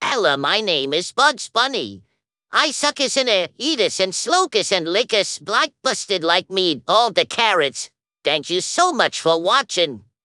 Hello, my name is Bugs Bunny. I suck us in a eat us and sloke us and lick us black busted like me all the carrots. Thank you so much for watching.